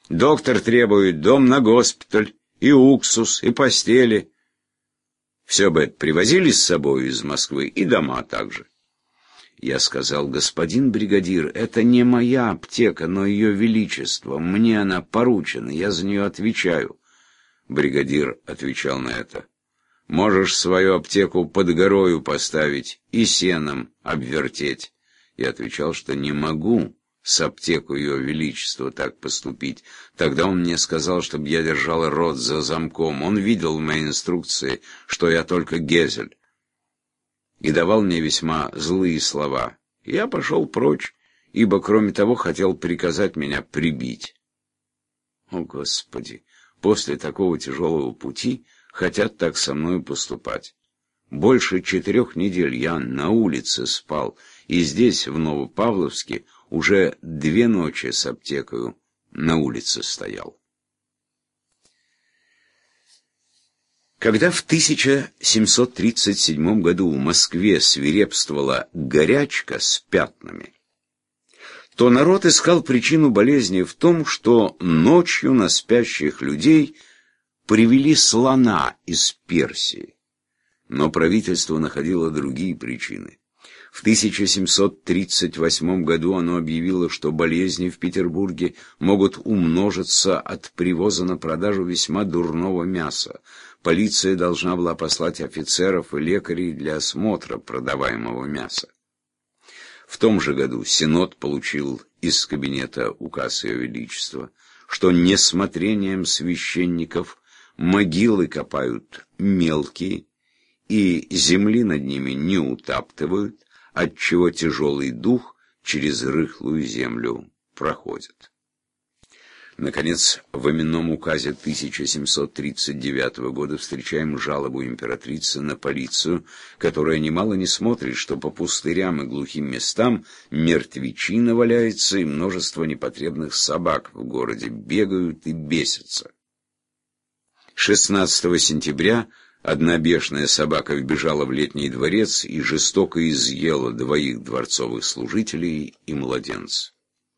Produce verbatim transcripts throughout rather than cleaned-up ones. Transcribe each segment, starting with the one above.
Доктор требует дом на госпиталь, и уксус, и постели. Все бы это привозили с собой из Москвы, и дома также. Я сказал: господин бригадир, это не моя аптека, но ее величество. Мне она поручена, я за нее отвечаю. Бригадир отвечал на это: можешь свою аптеку под горою поставить и сеном обвертеть. Я отвечал, что не могу с аптеку ее величества так поступить. Тогда он мне сказал, чтобы я держал рот за замком. Он видел в моей инструкции, что я только Гезель, и давал мне весьма злые слова. Я пошел прочь, ибо, кроме того, хотел приказать меня прибить. О, Господи! После такого тяжелого пути хотят так со мной поступать. Больше четырех недель я на улице спал, и здесь, в Новопавловске, уже две ночи с аптекою на улице стоял. Когда в тысяча семьсот тридцать седьмом году в Москве свирепствовала горячка с пятнами, то народ искал причину болезни в том, что ночью на спящих людей привели слона из Персии. Но правительство находило другие причины. В тысяча семьсот тридцать восьмом году оно объявило, что болезни в Петербурге могут умножиться от привоза на продажу весьма дурного мяса. Полиция должна была послать офицеров и лекарей для осмотра продаваемого мяса. В том же году Синод получил из кабинета указ Ее Величества, что несмотрением священников могилы копают мелкие и земли над ними не утаптывают, отчего тяжелый дух через рыхлую землю проходит. Наконец, в именном указе тысяча семьсот тридцать девятого года встречаем жалобу императрицы на полицию, которая немало не смотрит, что по пустырям и глухим местам мертвечина валяется, и множество непотребных собак в городе бегают и бесятся. шестнадцатого сентября одна бешеная собака вбежала в Летний дворец и жестоко изъела двоих дворцовых служителей и младенца.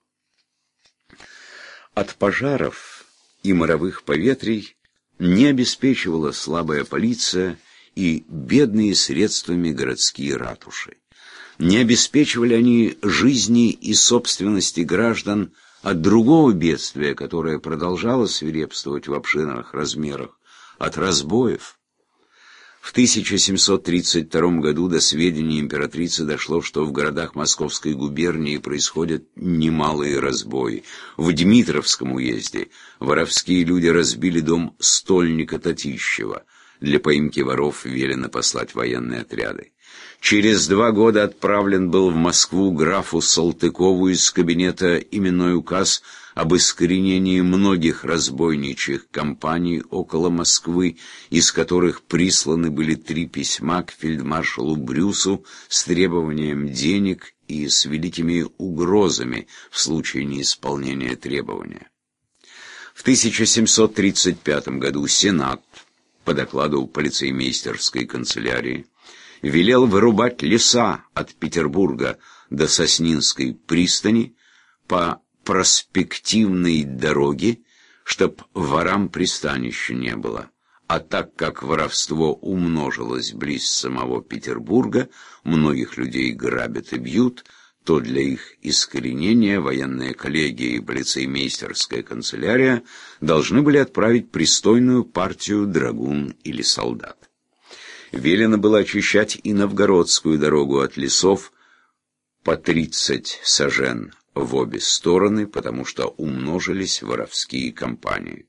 От пожаров и моровых поветрий не обеспечивала слабая полиция и бедные средствами городские ратуши. Не обеспечивали они жизни и собственности граждан от другого бедствия, которое продолжало свирепствовать в обширных размерах, от разбоев. В тысяча семьсот тридцать втором году до сведения императрицы дошло, что в городах Московской губернии происходят немалые разбои. В Дмитровском уезде воровские люди разбили дом стольника Татищева. Для поимки воров велено послать военные отряды. Через два года отправлен был в Москву графу Салтыкову из кабинета именной указ об искоренении многих разбойничьих компаний около Москвы, из которых присланы были три письма к фельдмаршалу Брюсу с требованием денег и с великими угрозами в случае неисполнения требования. В тысяча семьсот тридцать пятом году Сенат, по докладу полицеймейстерской канцелярии, велел вырубать леса от Петербурга до Соснинской пристани по проспективной дороге, чтоб ворам пристанища не было. А так как воровство умножилось близ самого Петербурга, многих людей грабят и бьют, то для их искоренения военная коллегия и полицеймейстерская канцелярия должны были отправить пристойную партию драгун или солдат. Велено было очищать и Новгородскую дорогу от лесов по тридцать сажен в обе стороны, потому что умножились воровские компании.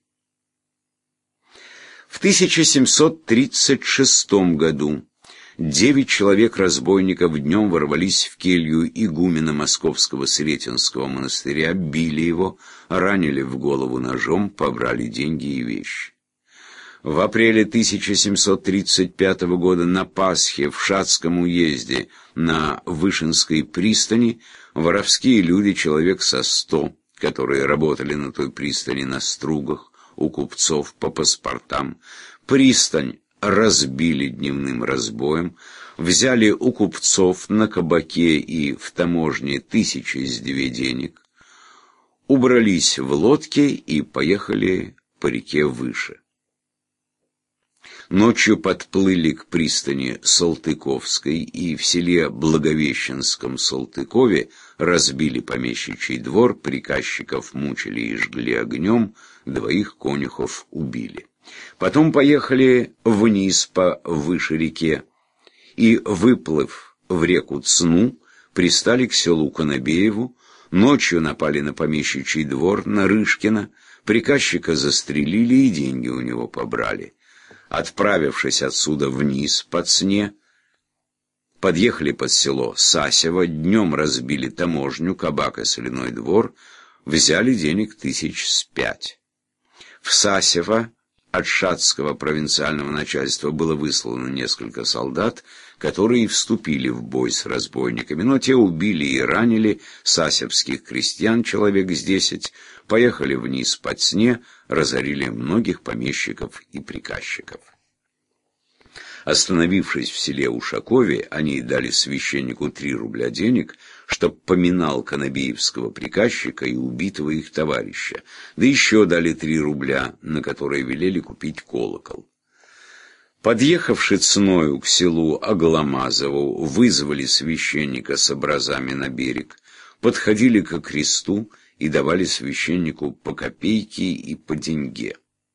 В тысяча семьсот тридцать шестом году девять человек-разбойников днем ворвались в келью игумена Московского Сретенского монастыря, били его, ранили в голову ножом, побрали деньги и вещи. В апреле тысяча семьсот тридцать пятого года на Пасхе в Шацком уезде на Вышинской пристани воровские люди, человек со сто, которые работали на той пристани на стругах, у купцов по паспортам, пристань разбили дневным разбоем, взяли у купцов на кабаке и в таможне тысячи с две денег, убрались в лодке и поехали по реке выше. Ночью подплыли к пристани Салтыковской и в селе Благовещенском Салтыкове разбили помещичий двор, приказчиков мучили и жгли огнем, двоих конюхов убили. Потом поехали вниз по выше реке и, выплыв в реку Цну, пристали к селу Конобееву, ночью напали на помещичий двор, на Рышкина, приказчика застрелили и деньги у него побрали. Отправившись отсюда вниз по Цне, подъехали под село Сасево, днем разбили таможню, кабак и соляной двор, взяли денег тысяч с пять. В Сасево от шатского провинциального начальства было выслано несколько солдат, которые вступили в бой с разбойниками, но те убили и ранили сасевских крестьян, человек с десять, поехали вниз по Цне, разорили многих помещиков и приказчиков. Остановившись в селе Ушакове, они дали священнику три рубля денег, чтоб поминал конобеевского приказчика и убитого их товарища, да еще дали три рубля, на которые велели купить колокол. Подъехавши Цною к селу Агломазову, вызвали священника с образами на берег, подходили ко кресту и давали священнику по копейке и по деньге.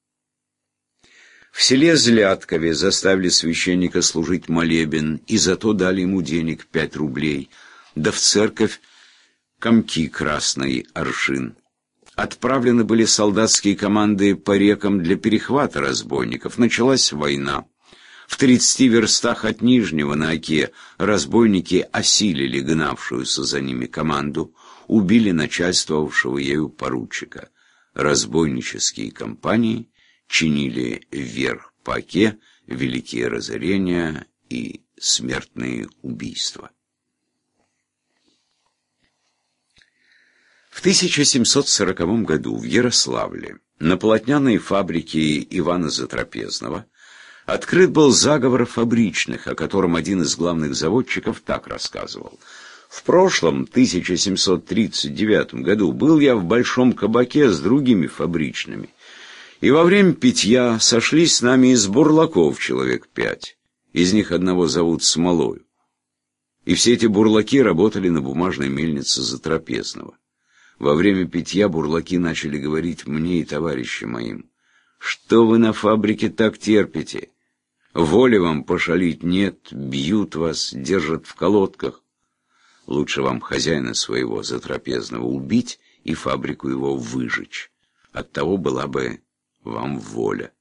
В селе Зляткове заставили священника служить молебен, и зато дали ему денег пять рублей, да в церковь комки красный аршин. Отправлены были солдатские команды по рекам для перехвата разбойников. Началась война. В тридцати верстах от Нижнего на Оке разбойники осилили гнавшуюся за ними команду, убили начальствовавшего ею поручика. Разбойнические компании чинили вверх по Оке великие разорения и смертные убийства. В тысяча семьсот сороковом году в Ярославле на полотняной фабрике Ивана Затрапезного открыт был заговор фабричных, о котором один из главных заводчиков так рассказывал. В прошлом, тысяча семьсот тридцать девятом году, был я в большом кабаке с другими фабричными, и во время питья сошлись с нами из бурлаков человек пять. Из них одного зовут Смолою. И все эти бурлаки работали на бумажной мельнице Затрапезного. Во время питья бурлаки начали говорить мне и товарищам моим: «Что вы на фабрике так терпите? Воли вам пошалить нет, бьют вас, держат в колодках. Лучше вам хозяина своего Затрапезного убить и фабрику его выжечь. Оттого была бы вам воля».